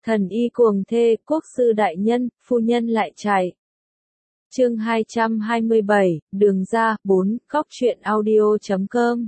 Thần y cuồng thê, quốc sư đại nhân, phu nhân lại chạy. Chương 227, Đường ra, 4, Cóc truyện audio.com.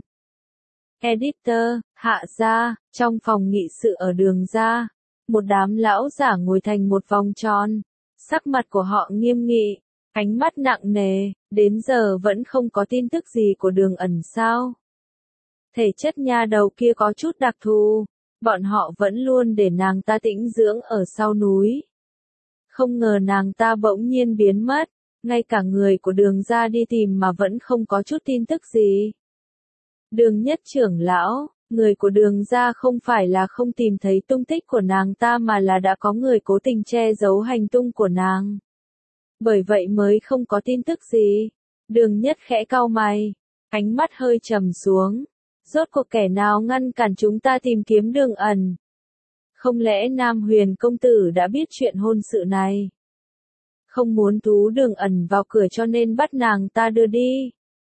Editor, Hạ gia, trong phòng nghị sự ở Đường ra, một đám lão giả ngồi thành một vòng tròn, sắc mặt của họ nghiêm nghị, ánh mắt nặng nề, đến giờ vẫn không có tin tức gì của Đường Ẩn sao? Thể chất nha đầu kia có chút đặc thù, bọn họ vẫn luôn để nàng ta tĩnh dưỡng ở sau núi. Không ngờ nàng ta bỗng nhiên biến mất, ngay cả người của Đường ra đi tìm mà vẫn không có chút tin tức gì. Đường nhất trưởng lão, người của Đường ra không phải là không tìm thấy tung tích của nàng ta mà là đã có người cố tình che giấu hành tung của nàng. Bởi vậy mới không có tin tức gì. Đường nhất khẽ cau mày, ánh mắt hơi trầm xuống. Rốt cuộc kẻ nào ngăn cản chúng ta tìm kiếm Đường Ẩn? Không lẽ Nam Huyền công tử đã biết chuyện hôn sự này? Không muốn thú Đường Ẩn vào cửa cho nên bắt nàng ta đưa đi.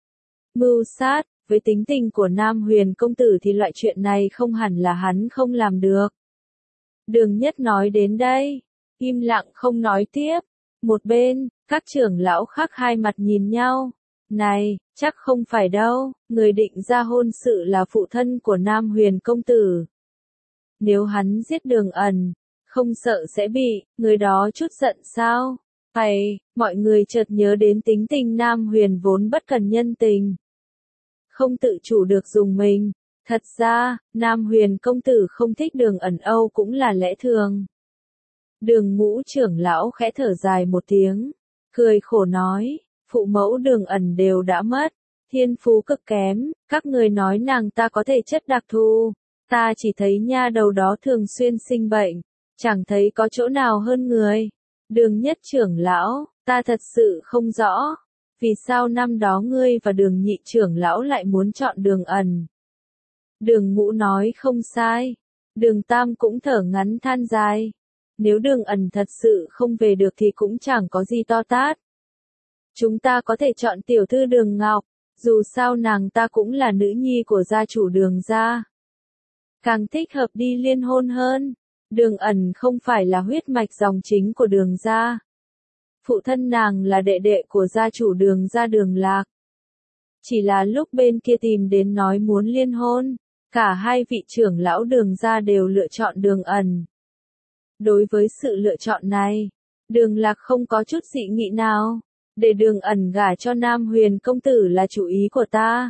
Mưu sát, với tính tình của Nam Huyền công tử thì loại chuyện này không hẳn là hắn không làm được. Đường nhất nói đến đây, im lặng không nói tiếp. Một bên, các trưởng lão khác hai mặt nhìn nhau. Này, chắc không phải đâu, người định ra hôn sự là phụ thân của Nam Huyền công tử. Nếu hắn giết Đường Ẩn, không sợ sẽ bị người đó chút giận sao? Hay, mọi người chợt nhớ đến tính tình Nam Huyền vốn bất cần nhân tình. Không tự chủ được dùng mình. Thật ra, Nam Huyền công tử không thích Đường Ẩn Âu cũng là lẽ thường. Đường Ngũ trưởng lão khẽ thở dài một tiếng, cười khổ nói, phụ mẫu Đường Ẩn đều đã mất, thiên phú cực kém, các người nói nàng ta có thể chất đặc thù, ta chỉ thấy nha đầu đó thường xuyên sinh bệnh, chẳng thấy có chỗ nào hơn người. Đường nhất trưởng lão, ta thật sự không rõ, vì sao năm đó ngươi và Đường nhị trưởng lão lại muốn chọn Đường Ẩn. Đường Ngũ nói không sai, Đường Tam cũng thở ngắn than dài. Nếu Đường Ẩn thật sự không về được thì cũng chẳng có gì to tát. Chúng ta có thể chọn tiểu thư Đường Ngọc, dù sao nàng ta cũng là nữ nhi của gia chủ Đường gia. Càng thích hợp đi liên hôn hơn. Đường Ẩn không phải là huyết mạch dòng chính của Đường gia. Phụ thân nàng là đệ đệ của gia chủ Đường gia Đường Lạc. Chỉ là lúc bên kia tìm đến nói muốn liên hôn, cả hai vị trưởng lão Đường gia đều lựa chọn Đường Ẩn. Đối với sự lựa chọn này, Đường Lạc không có chút dị nghị nào. Để Đường Ẩn gả cho Nam Huyền công tử là chủ ý của ta.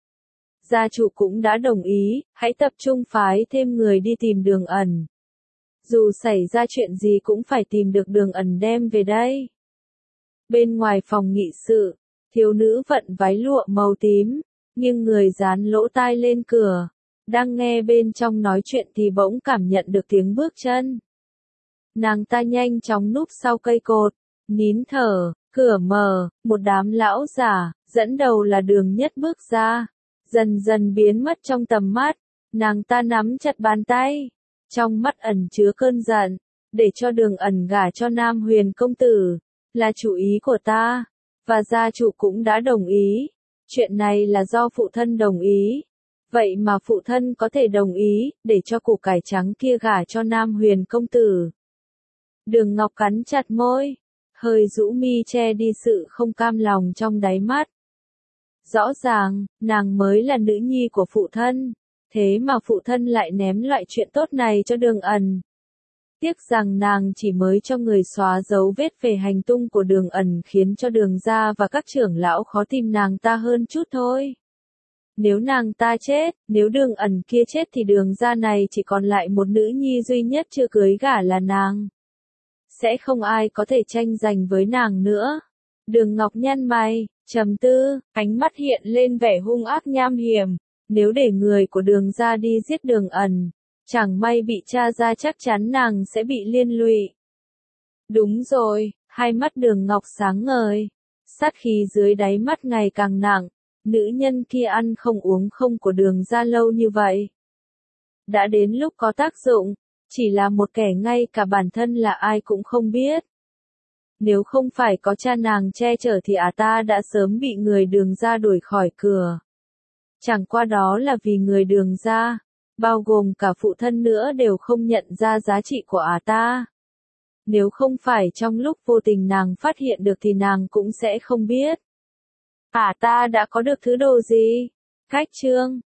Gia chủ cũng đã đồng ý, hãy tập trung phái thêm người đi tìm Đường Ẩn. Dù xảy ra chuyện gì cũng phải tìm được Đường Ẩn đem về đây. Bên ngoài phòng nghị sự, thiếu nữ vận váy lụa màu tím, nhưng người dán lỗ tai lên cửa. Đang nghe bên trong nói chuyện thì bỗng cảm nhận được tiếng bước chân. Nàng ta nhanh chóng núp sau cây cột, nín thở, cửa mở, một đám lão giả, dẫn đầu là Đường Nhất bước ra, dần dần biến mất trong tầm mắt, nàng ta nắm chặt bàn tay, trong mắt ẩn chứa cơn giận, để cho Đường Ẩn gả cho Nam Huyền công tử, là chủ ý của ta, và gia chủ cũng đã đồng ý, chuyện này là do phụ thân đồng ý. Vậy mà phụ thân có thể đồng ý, để cho củ cải trắng kia gả cho Nam Huyền công tử. Đường Ngọc cắn chặt môi, hơi rũ mi che đi sự không cam lòng trong đáy mắt. Rõ ràng, nàng mới là nữ nhi của phụ thân, thế mà phụ thân lại ném loại chuyện tốt này cho Đường Ẩn. Tiếc rằng nàng chỉ mới cho người xóa dấu vết về hành tung của Đường Ẩn khiến cho Đường gia và các trưởng lão khó tìm nàng ta hơn chút thôi. Nếu nàng ta chết, nếu Đường Ẩn kia chết thì Đường gia này chỉ còn lại một nữ nhi duy nhất chưa cưới gả là nàng. Sẽ không ai có thể tranh giành với nàng nữa. Đường Ngọc nhăn mày, trầm tư, ánh mắt hiện lên vẻ hung ác nham hiểm. Nếu để người của Đường gia đi giết Đường Ẩn, chẳng may bị tra ra chắc chắn nàng sẽ bị liên lụy. Đúng rồi, hai mắt Đường Ngọc sáng ngời, sát khí dưới đáy mắt ngày càng nặng. Nữ nhân kia ăn không uống không của Đường gia lâu như vậy. Đã đến lúc có tác dụng, chỉ là một kẻ ngay cả bản thân là ai cũng không biết. Nếu không phải có cha nàng che chở thì ta đã sớm bị người Đường gia đuổi khỏi cửa. Chẳng qua đó là vì người Đường gia, bao gồm cả phụ thân nữa đều không nhận ra giá trị của ta. Nếu không phải trong lúc vô tình nàng phát hiện được thì nàng cũng sẽ không biết ta đã có được thứ đồ gì. Cách chương